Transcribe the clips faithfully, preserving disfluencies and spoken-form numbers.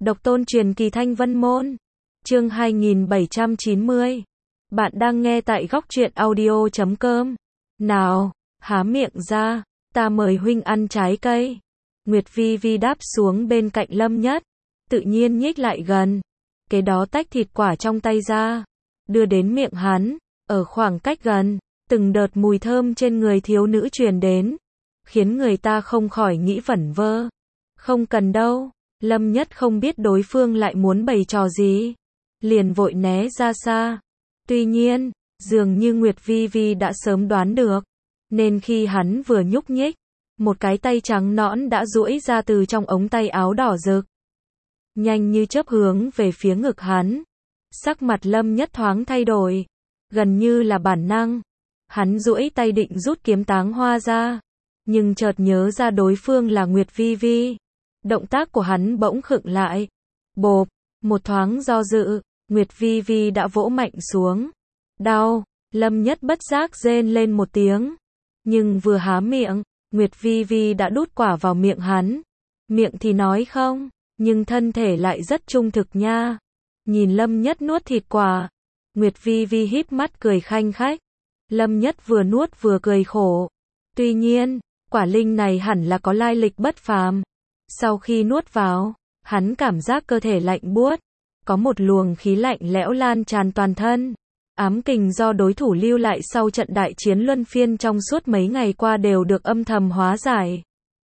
Độc tôn truyền kỳ Thanh Vân Môn. Chương hai nghìn bảy trăm chín mươi. Bạn đang nghe tại góc truyện audio chấm com. Nào, há miệng ra, ta mời huynh ăn trái cây. Nguyệt Vi Vi đáp xuống bên cạnh Lâm Nhất, tự nhiên nhích lại gần. Kế đó tách thịt quả trong tay ra, đưa đến miệng hắn. Ở khoảng cách gần, từng đợt mùi thơm trên người thiếu nữ truyền đến, khiến người ta không khỏi nghĩ vẩn vơ. Không cần đâu. Lâm Nhất không biết đối phương lại muốn bày trò gì, liền vội né ra xa. Tuy nhiên, dường như Nguyệt Vi Vi đã sớm đoán được, nên khi hắn vừa nhúc nhích, một cái tay trắng nõn đã duỗi ra từ trong ống tay áo đỏ rực, nhanh như chớp hướng về phía ngực hắn. Sắc mặt Lâm Nhất thoáng thay đổi, gần như là bản năng, hắn duỗi tay định rút kiếm táng hoa ra, nhưng chợt nhớ ra đối phương là Nguyệt Vi Vi. Động tác của hắn bỗng khựng lại. Bộp, một thoáng do dự, Nguyệt Vi Vi đã vỗ mạnh xuống. Đau, Lâm Nhất bất giác rên lên một tiếng. Nhưng vừa há miệng, Nguyệt Vi Vi đã đút quả vào miệng hắn. Miệng thì nói không, nhưng thân thể lại rất trung thực nha. Nhìn Lâm Nhất nuốt thịt quả, Nguyệt Vi Vi híp mắt cười khanh khách. Lâm Nhất vừa nuốt vừa cười khổ. Tuy nhiên, quả linh này hẳn là có lai lịch bất phàm. Sau khi nuốt vào, hắn cảm giác cơ thể lạnh buốt, có một luồng khí lạnh lẽo lan tràn toàn thân. Ám kình do đối thủ lưu lại sau trận đại chiến luân phiên trong suốt mấy ngày qua đều được âm thầm hóa giải.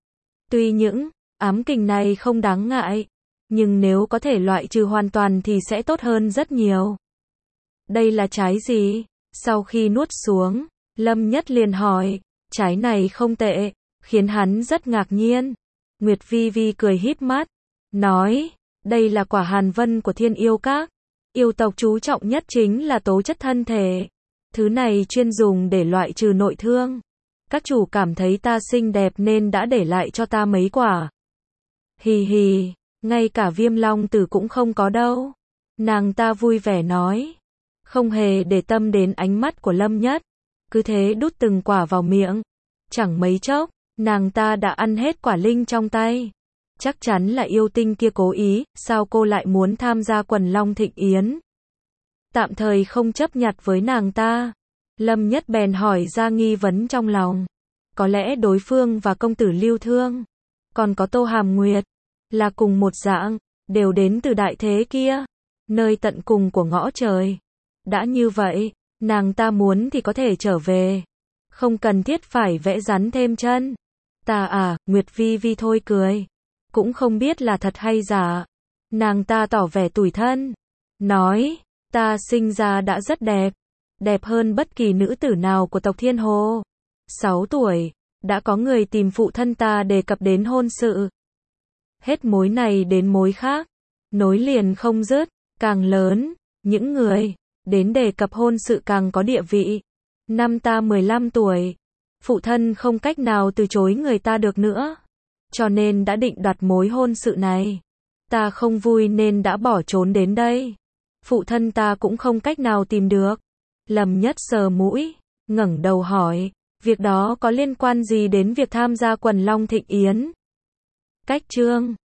Tuy những ám kình này không đáng ngại, nhưng nếu có thể loại trừ hoàn toàn thì sẽ tốt hơn rất nhiều. Đây là trái gì? Sau khi nuốt xuống, Lâm Nhất liền hỏi. Trái này không tệ, khiến hắn rất ngạc nhiên. Nguyệt Vi Vi cười híp mắt, nói, đây là quả hàn vân của Thiên Yêu Các. Yêu tộc chú trọng nhất chính là tố chất thân thể. Thứ này chuyên dùng để loại trừ nội thương. Các chủ cảm thấy ta xinh đẹp nên đã để lại cho ta mấy quả. Hì hì, ngay cả Viêm Long Tử cũng không có đâu. Nàng ta vui vẻ nói, không hề để tâm đến ánh mắt của Lâm Nhất. Cứ thế đút từng quả vào miệng. Chẳng mấy chốc, nàng ta đã ăn hết quả linh trong tay. Chắc chắn là yêu tinh kia cố ý, sao cô lại muốn tham gia quần long thịnh yến? Tạm thời không chấp nhặt với nàng ta. Lâm Nhất bèn hỏi ra nghi vấn trong lòng. Có lẽ đối phương và công tử Lưu Thương, còn có Tô Hàm Nguyệt, là cùng một dạng, đều đến từ đại thế kia, nơi tận cùng của ngõ trời. Đã như vậy, nàng ta muốn thì có thể trở về. Không cần thiết phải vẽ rắn thêm chân. Ta à, Nguyệt Vi Vi thôi cười. Cũng không biết là thật hay giả. Nàng ta tỏ vẻ tủi thân. Nói, ta sinh ra đã rất đẹp. Đẹp hơn bất kỳ nữ tử nào của tộc Thiên Hồ. Sáu tuổi, đã có người tìm phụ thân ta đề cập đến hôn sự. Hết mối này đến mối khác. Nối liền không dứt, càng lớn, những người đến đề cập hôn sự càng có địa vị. Năm ta mười lăm tuổi. Phụ thân không cách nào từ chối người ta được nữa. Cho nên đã định đoạt mối hôn sự này. Ta không vui nên đã bỏ trốn đến đây. Phụ thân ta cũng không cách nào tìm được. Lâm Nhất sờ mũi, ngẩng đầu hỏi, việc đó có liên quan gì đến việc tham gia quần long thịnh yến? Cách chương